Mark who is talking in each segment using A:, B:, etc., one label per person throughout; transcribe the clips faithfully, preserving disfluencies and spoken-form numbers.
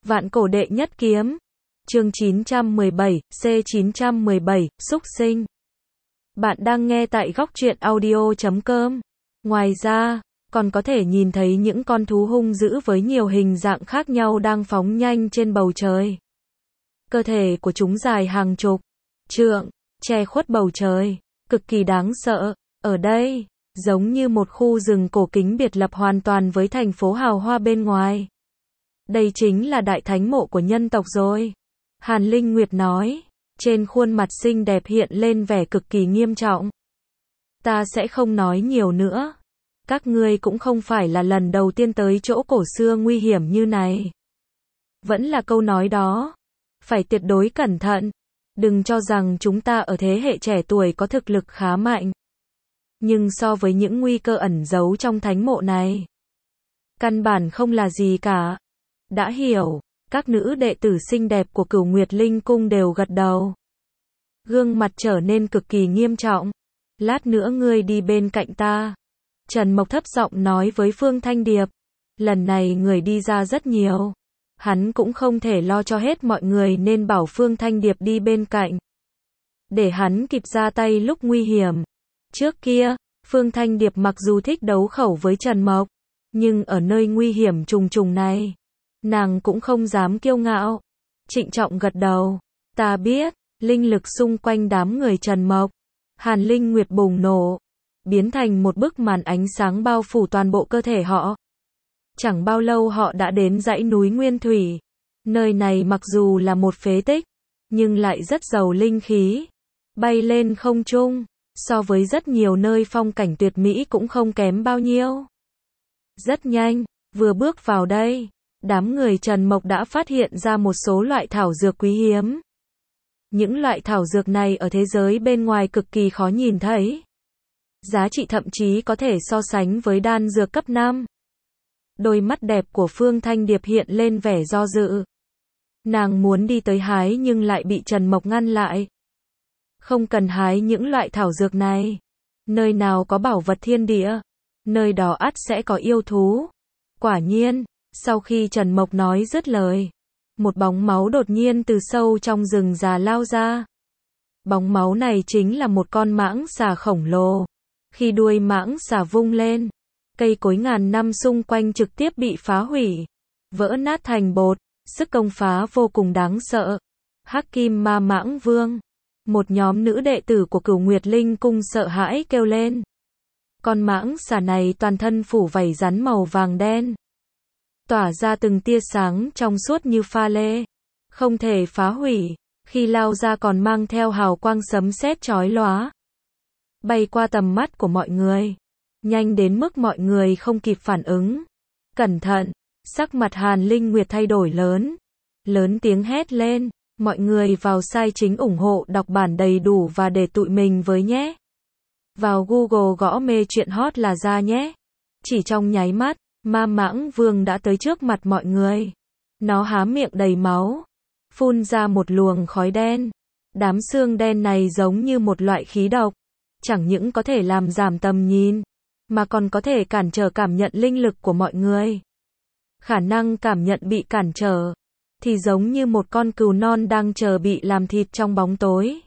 A: Vạn cổ đệ nhất kiếm. Chương chín trăm mười bảy, C chín trăm mười bảy, Súc sinh. Bạn đang nghe tại góc truyện audio chấm com. Ngoài ra, còn có thể nhìn thấy những con thú hung dữ với nhiều hình dạng khác nhau đang phóng nhanh trên bầu trời. Cơ thể của chúng dài hàng chục trượng, che khuất bầu trời, cực kỳ đáng sợ. Ở đây, giống như một khu rừng cổ kính biệt lập hoàn toàn với thành phố hào hoa bên ngoài. Đây chính là đại thánh mộ của nhân tộc rồi. Hàn Linh Nguyệt nói, trên khuôn mặt xinh đẹp hiện lên vẻ cực kỳ nghiêm trọng. Ta sẽ không nói nhiều nữa. Các ngươi cũng không phải là lần đầu tiên tới chỗ cổ xưa nguy hiểm như này. Vẫn là câu nói đó. Phải tuyệt đối cẩn thận. Đừng cho rằng chúng ta ở thế hệ trẻ tuổi có thực lực khá mạnh. Nhưng so với những nguy cơ ẩn giấu trong thánh mộ này, căn bản không là gì cả. Đã hiểu, các nữ đệ tử xinh đẹp của Cửu Nguyệt Linh Cung đều gật đầu. Gương mặt trở nên cực kỳ nghiêm trọng. Lát nữa ngươi đi bên cạnh ta. Trần Mộc thấp giọng nói với Phương Thanh Điệp. Lần này người đi ra rất nhiều. Hắn cũng không thể lo cho hết mọi người nên bảo Phương Thanh Điệp đi bên cạnh. Để hắn kịp ra tay lúc nguy hiểm. Trước kia, Phương Thanh Điệp mặc dù thích đấu khẩu với Trần Mộc, nhưng ở nơi nguy hiểm trùng trùng này, nàng cũng không dám kiêu ngạo. Trịnh trọng gật đầu. Ta biết, linh lực xung quanh đám người Trần Mộc. Hàn Linh Nguyệt bùng nổ, biến thành một bức màn ánh sáng bao phủ toàn bộ cơ thể họ. Chẳng bao lâu họ đã đến dãy núi Nguyên Thủy. Nơi này mặc dù là một phế tích, nhưng lại rất giàu linh khí. Bay lên không trung, so với rất nhiều nơi phong cảnh tuyệt mỹ cũng không kém bao nhiêu. Rất nhanh, vừa bước vào đây, đám người Trần Mộc đã phát hiện ra một số loại thảo dược quý hiếm. Những loại thảo dược này ở thế giới bên ngoài cực kỳ khó nhìn thấy. Giá trị thậm chí có thể so sánh với đan dược cấp năm. Đôi mắt đẹp của Phương Thanh Điệp hiện lên vẻ do dự. Nàng muốn đi tới hái nhưng lại bị Trần Mộc ngăn lại. Không cần hái những loại thảo dược này. Nơi nào có bảo vật thiên địa, nơi đó ắt sẽ có yêu thú. Quả nhiên, sau khi Trần Mộc nói dứt lời, một bóng máu đột nhiên từ sâu trong rừng già lao ra. Bóng máu này chính là một con mãng xà khổng lồ. Khi đuôi mãng xà vung lên, cây cối ngàn năm xung quanh trực tiếp bị phá hủy, vỡ nát thành bột, sức công phá vô cùng đáng sợ. Hắc Kim Ma Mãng Vương. Một nhóm nữ đệ tử của Cửu Nguyệt Linh Cung sợ hãi kêu lên. Con mãng xà này toàn thân phủ vảy rắn màu vàng đen, tỏa ra từng tia sáng trong suốt như pha lê, không thể phá hủy, khi lao ra còn mang theo hào quang sấm sét chói lóa, bay qua tầm mắt của mọi người, nhanh đến mức mọi người không kịp phản ứng. Cẩn thận, sắc mặt Hàn Linh Nguyệt thay đổi lớn, lớn tiếng hét lên, mọi người vào sai chính ủng hộ đọc bản đầy đủ và để tụi mình với nhé. Vào Google gõ mê chuyện hot là ra nhé. Chỉ trong nháy mắt, Ma Mãng Vương đã tới trước mặt mọi người. Nó há miệng đầy máu, phun ra một luồng khói đen. Đám xương đen này giống như một loại khí độc, chẳng những có thể làm giảm tầm nhìn, mà còn có thể cản trở cảm nhận linh lực của mọi người. Khả năng cảm nhận bị cản trở, thì giống như một con cừu non đang chờ bị làm thịt trong bóng tối.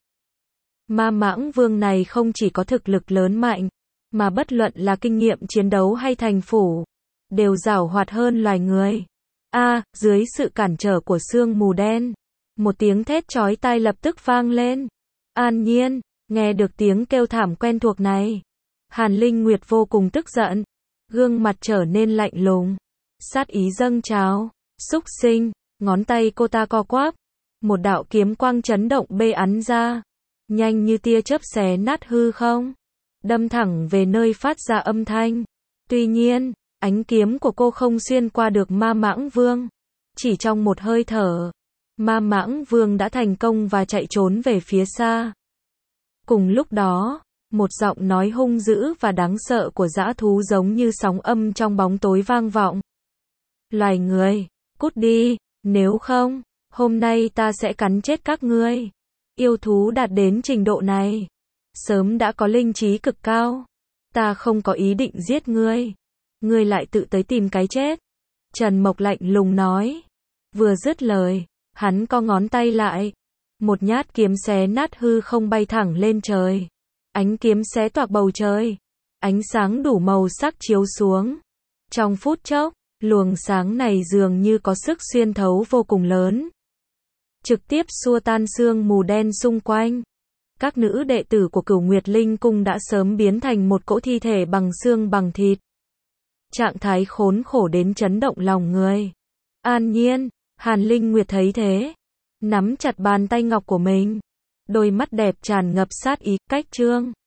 A: Ma Mãng Vương này không chỉ có thực lực lớn mạnh, mà bất luận là kinh nghiệm chiến đấu hay thành phủ, đều giàu hoạt hơn loài người. A, à, dưới sự cản trở của sương mù đen, một tiếng thét chói tai lập tức vang lên. An Nhiên, nghe được tiếng kêu thảm quen thuộc này, Hàn Linh Nguyệt vô cùng tức giận, gương mặt trở nên lạnh lùng, sát ý dâng trào. Súc sinh, ngón tay cô ta co quắp, một đạo kiếm quang chấn động bê ắn ra, nhanh như tia chớp xé nát hư không, đâm thẳng về nơi phát ra âm thanh. Tuy nhiên, ánh kiếm của cô không xuyên qua được Ma Mãng Vương. Chỉ trong một hơi thở, Ma Mãng Vương đã thành công và chạy trốn về phía xa. Cùng lúc đó, một giọng nói hung dữ và đáng sợ của dã thú giống như sóng âm trong bóng tối vang vọng. Loài người, cút đi, nếu không, hôm nay ta sẽ cắn chết các ngươi. Yêu thú đạt đến trình độ này, sớm đã có linh trí cực cao. Ta không có ý định giết ngươi. Ngươi lại tự tới tìm cái chết. Trần Mộc lạnh lùng nói. Vừa dứt lời, hắn co ngón tay lại. Một nhát kiếm xé nát hư không bay thẳng lên trời. Ánh kiếm xé toạc bầu trời. Ánh sáng đủ màu sắc chiếu xuống. Trong phút chốc, luồng sáng này dường như có sức xuyên thấu vô cùng lớn. Trực tiếp xua tan sương mù đen xung quanh. Các nữ đệ tử của Cửu Nguyệt Linh Cung đã sớm biến thành một cỗ thi thể bằng xương bằng thịt. Trạng thái khốn khổ đến chấn động lòng người. An Nhiên, Hàn Linh Nguyệt thấy thế, nắm chặt bàn tay ngọc của mình. Đôi mắt đẹp tràn ngập sát ý, cách trương.